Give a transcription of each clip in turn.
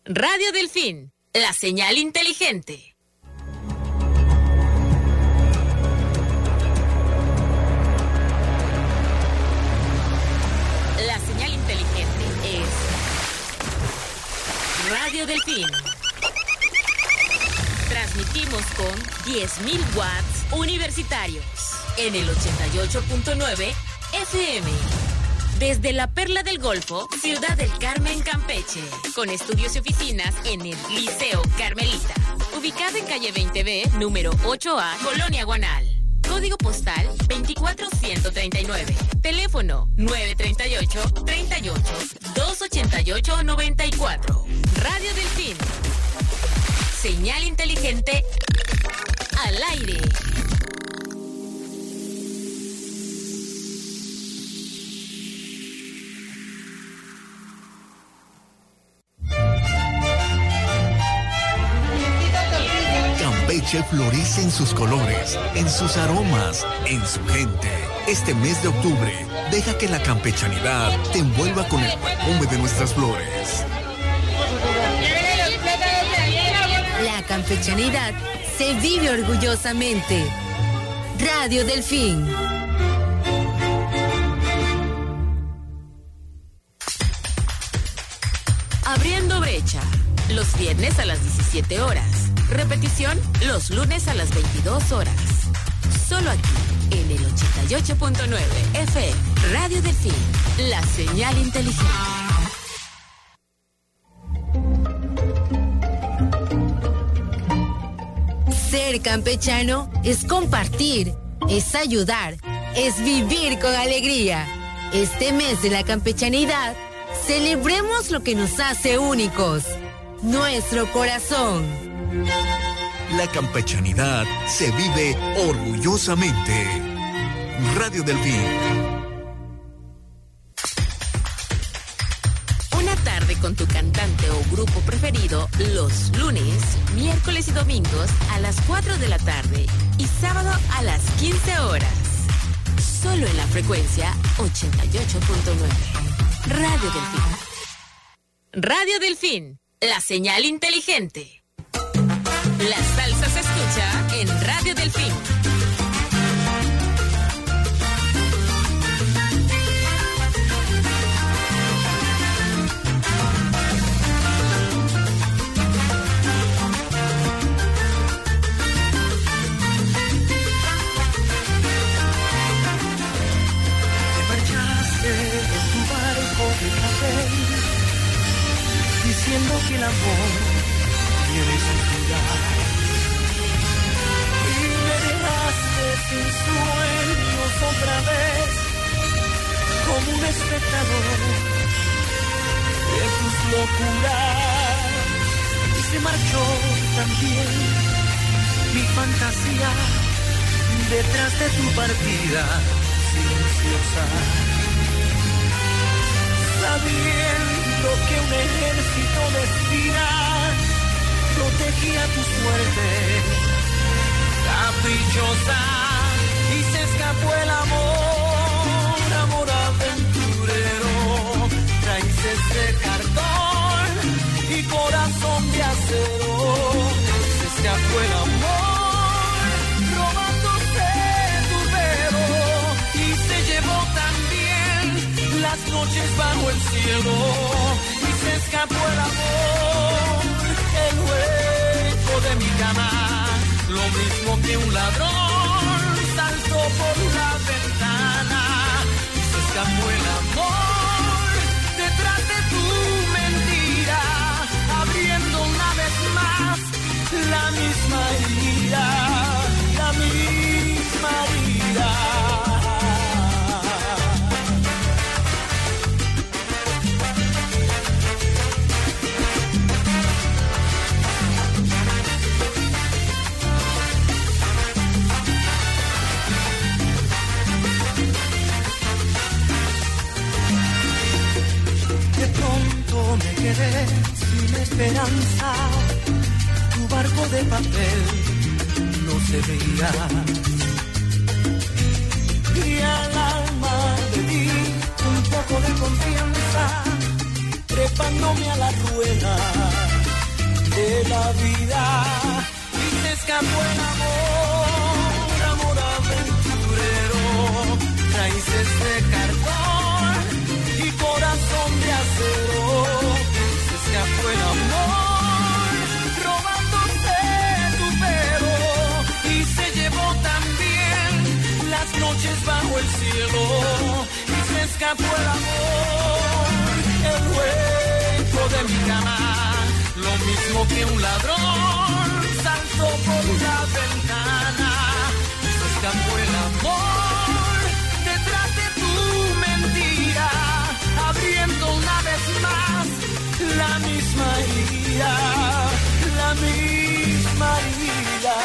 Radio Delfín, la señal inteligente. La señal inteligente es Radio Delfín. Transmitimos con 10.000 watts universitarios en el 88.9 FM. Desde la Perla del Golfo, Ciudad del Carmen, Campeche, con estudios y oficinas en el Liceo Carmelita, ubicado en calle 20B, número 8A, Colonia Guanal. Código postal 24139. Teléfono 938-38-288-94. Radio Delfín. Señal inteligente al aire. Campeche florece en sus colores, en sus aromas, en su gente. Este mes de octubre, deja que la campechanidad te envuelva con el perfume de nuestras flores. La campechanidad se vive orgullosamente. Radio Delfín. Abriendo brecha, los viernes a las 17 horas. Repetición, los lunes a las 22 horas. Solo aquí, en el 88.9 FM. Radio Delfín, la señal inteligente. Ser campechano es compartir, es ayudar, es vivir con alegría. Este mes de la campechanidad, celebremos lo que nos hace únicos, nuestro corazón. La campechanidad se vive orgullosamente. Radio Delfín. Una tarde con tu cantante o grupo preferido los lunes, miércoles y domingos a las 4 de la tarde y sábado a las 15 horas. Solo en la frecuencia 88.9. Radio Delfín. Radio Delfín, la señal inteligente. La salsa se escucha en Radio Delfín. Te marchaste en tu barco de placer, diciendo que el amor quiere suspirar. Y me dejaste sin sueños otra vez, como un espectador de tus locuras. Y se marchó también mi fantasía detrás de tu partida silenciosa, sabiendo que un ejército de espías protegía tu suerte caprichosa, y se escapó el amor, amor aventurero. Traes ese cartón y corazón de acero. Se escapó el amor, robándose tu pelo, y se llevó también las noches bajo el cielo. Y se escapó el amor, el hueco de mi cama, lo mismo que un ladrón saltó por la ventana. Y se escapó el amor detrás de tu mentira, abriendo una vez más la misma herida, la misma herida. Me quedé sin esperanza, tu barco de papel no se veía, y al alma le di un poco de confianza, trepándome a la rueda la vida y se escapó el amor aventurero, raíces de cartón y corazón de acero. Se escapó el amor robándose tu pelo y se llevó también las noches bajo el cielo. Y se escapó el amor, el hueco de mi cama, lo mismo que un ladrón saltó por la ventana. Y se escapó el amor detrás de tu mentira, abriendo una vez más la misma herida, la misma herida.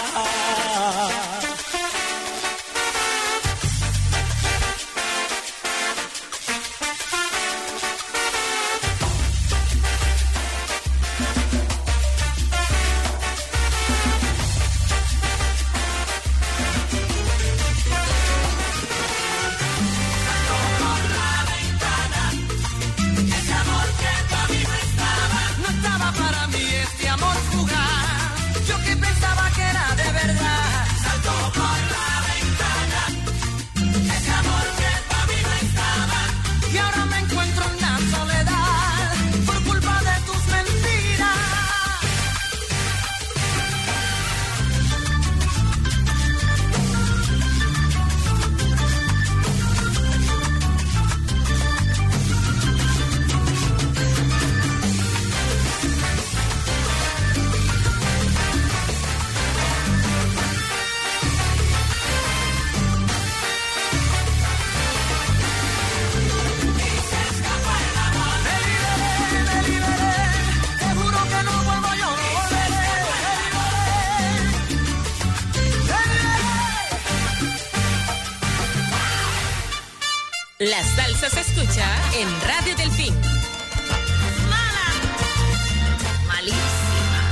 La salsa se escucha en Radio Delfín. Mala, malísima.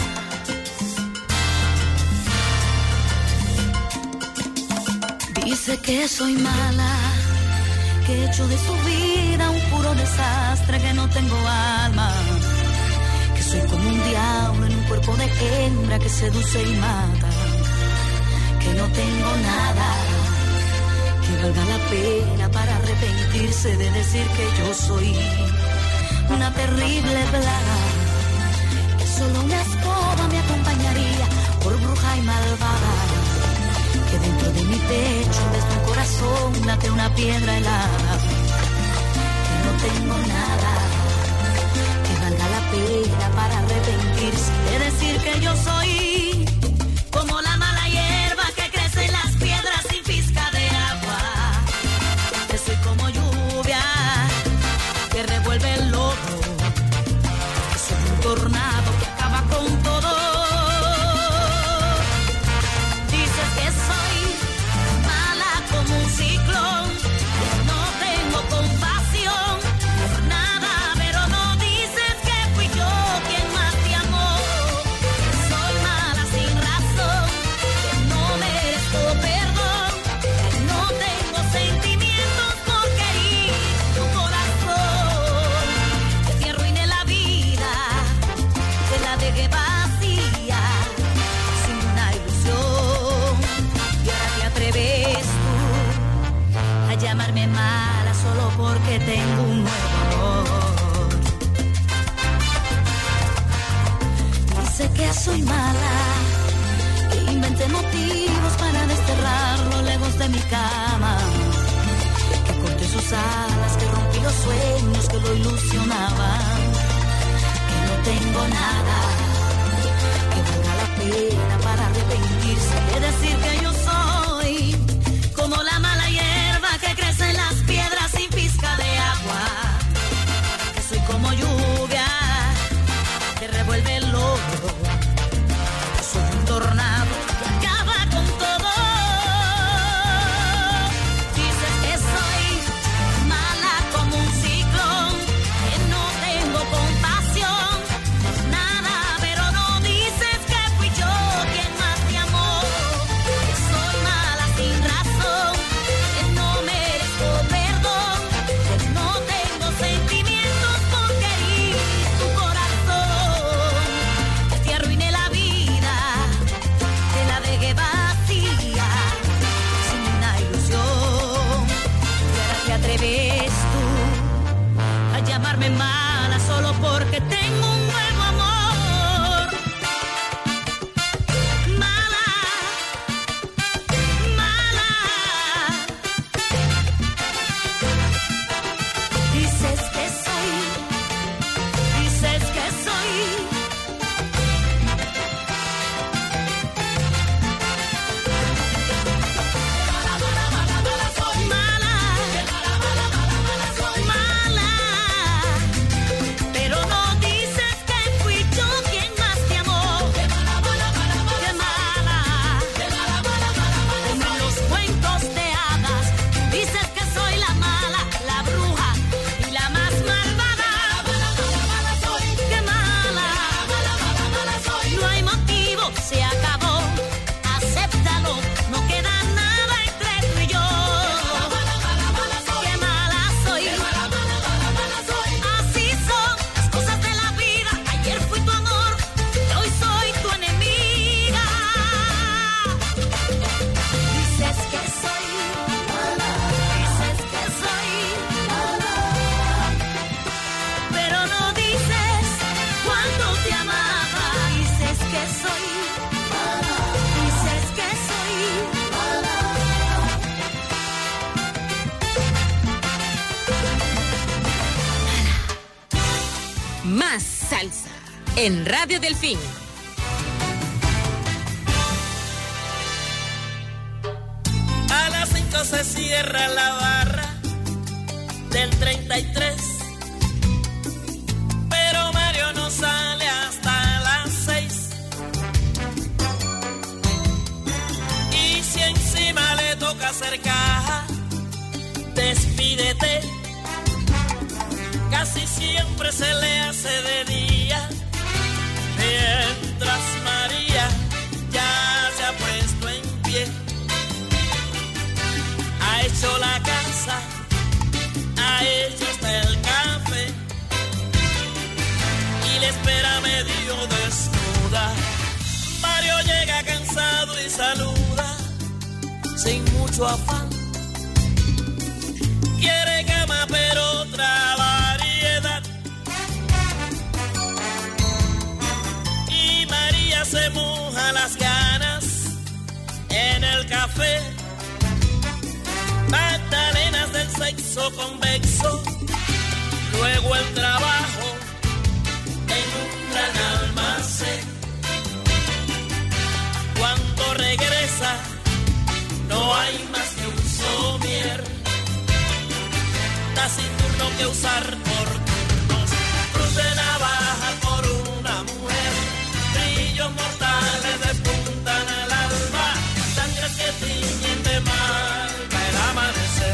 Dice que soy mala, que he hecho de su vida un puro desastre, que no tengo alma, que soy como un diablo en un cuerpo de hembra que seduce y mata, que no tengo nada que valga la pena para arrepentirse de decir que yo soy una terrible plaga, que solo una escoba me acompañaría por bruja y malvada, que dentro de mi pecho en vez de un corazón late una piedra helada, que no tengo nada que valga la pena para arrepentirse de decir que yo soy como la mala hierba que crece en las piedras sin pizca de agua, que soy como lluvia que revuelve el lodo, que soy un tornado que acaba con todo. Dices que soy mala como un ciclón, que no tengo compasión por nada, pero no dices que fui yo quien más te amó, que soy mala sin razón, que no merezco perdón, que no tengo sentimientos porque herí tu corazón, que te arruiné la vida, que la dejé vacía, sin una ilusión, y ahora te atreves tú a llamarme mala solo porque tengo un nuevo amor. Dice que soy mala, que inventé motivos para desterrarlo lejos de mi cama, que corté sus alas, que rompí los sueños que lo ilusionaban, que no tengo nada que valga la pena para arrepentirse de decir que yo soy como la mala hierba que crece en las piedras sin pizca de agua, que soy como lluvia que revuelve el lodo, que soy un tornado que acaba con todo. Dices que soy mala como un ciclón, que no tengo compasión por nada, pero no dices que fui yo quien más te amó, que salsa en Radio Delfín. A las 5 se cierra la barra del 33, pero Mario no sale hasta las 6. Y si encima le toca hacer caja, despídete. Casi siempre se le hace de día, mientras María ya se ha puesto en pie. Ha hecho la casa, ha hecho hasta el café y le espera medio desnuda. Mario llega cansado y saluda sin mucho afán. Quiere cama pero otra variedad. Y María se moja las ganas en el café. Magdalenas del sexo convexo, luego el trabajo en un gran almacén. Cuando regresa no hay más que un somier, taciturno que usar por turnos, cruz de navaja por una mujer, brillos mortales despuntan al alba, sangres que tiñen de mal el amanecer.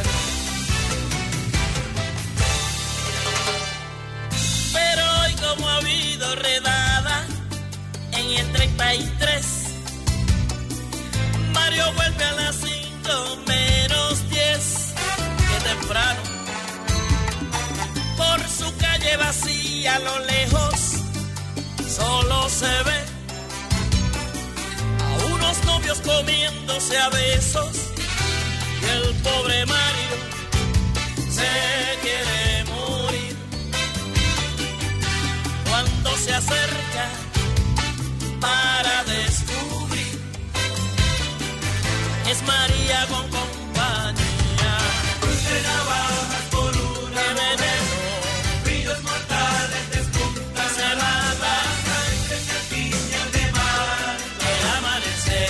Pero hoy como ha habido redada en el 33, Mario vuelve a las 5 menos 10, que temprano. Por su calle vacía a lo lejos solo se ve a unos novios comiéndose a besos y el pobre Mario se quiere morir. Cuando se acerca para descubrir, es María con compañía. Cruce navajas por una veneno, brillos mortales despuntan, se va la sangre que tiñe de mal el amanecer.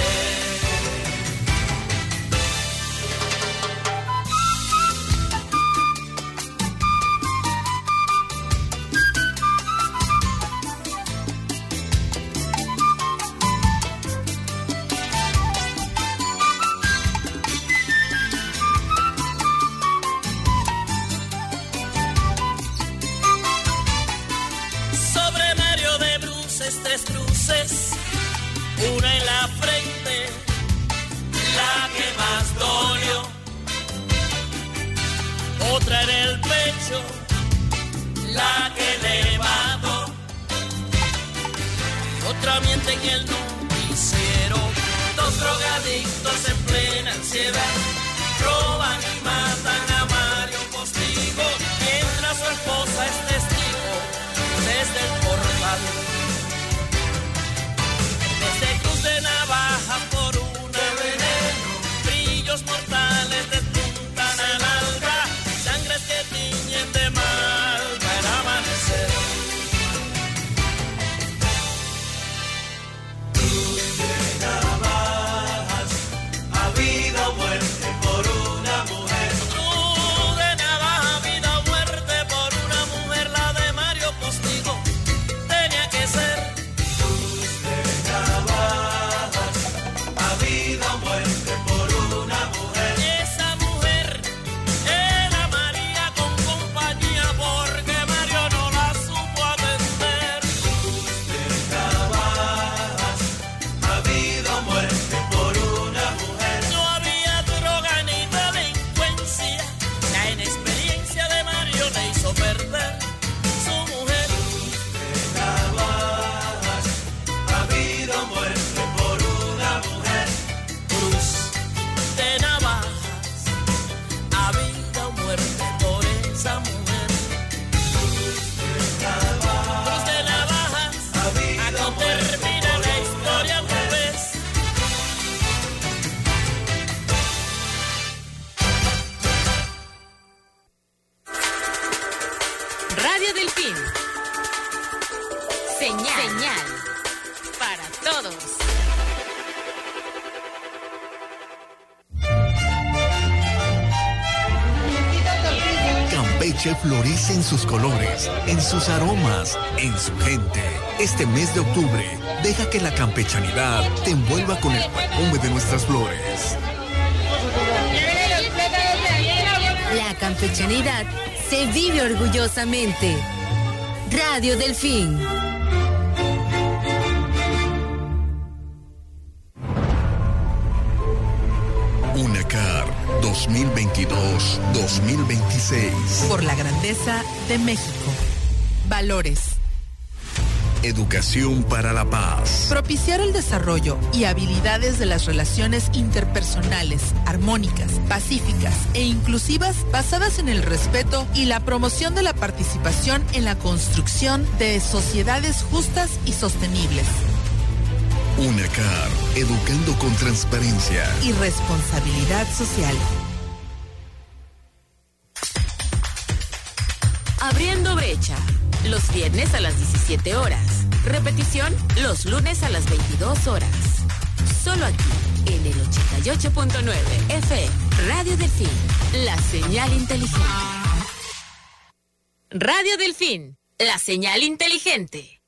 Una en la frente, la que más dolió, otra en el pecho, la que le mató, otra miente en el noticiero, dos drogadictos en plena ansiedad, roban y matan a Mario Postigo, mientras su esposa es testigo desde el portal. Desde cruz de navaja por una veneno, brillos mortales despuntan al alba, sangres que tiñen de mal para amanecer. Cruz de navajas, a vida o muerte por una mujer. Señal para todos. Campeche florece en sus colores, en sus aromas, en su gente. Este mes de octubre, deja que la campechanidad te envuelva con el perfume de nuestras flores. La campechanidad se vive orgullosamente. Radio Delfín. UNACAR 2022-2026. Por la grandeza de México. Valores. Educación para la paz. Propiciar el desarrollo y habilidades de las relaciones interpersonales, armónicas, pacíficas e inclusivas basadas en el respeto y la promoción de la participación en la construcción de sociedades justas y sostenibles. UNACAR, educando con transparencia y responsabilidad social. Abriendo brecha, los viernes a las 17 horas. Repetición, los lunes a las 22 horas. Solo aquí, en el 88.9 FM, Radio Delfín, la señal inteligente. Radio Delfín, la señal inteligente.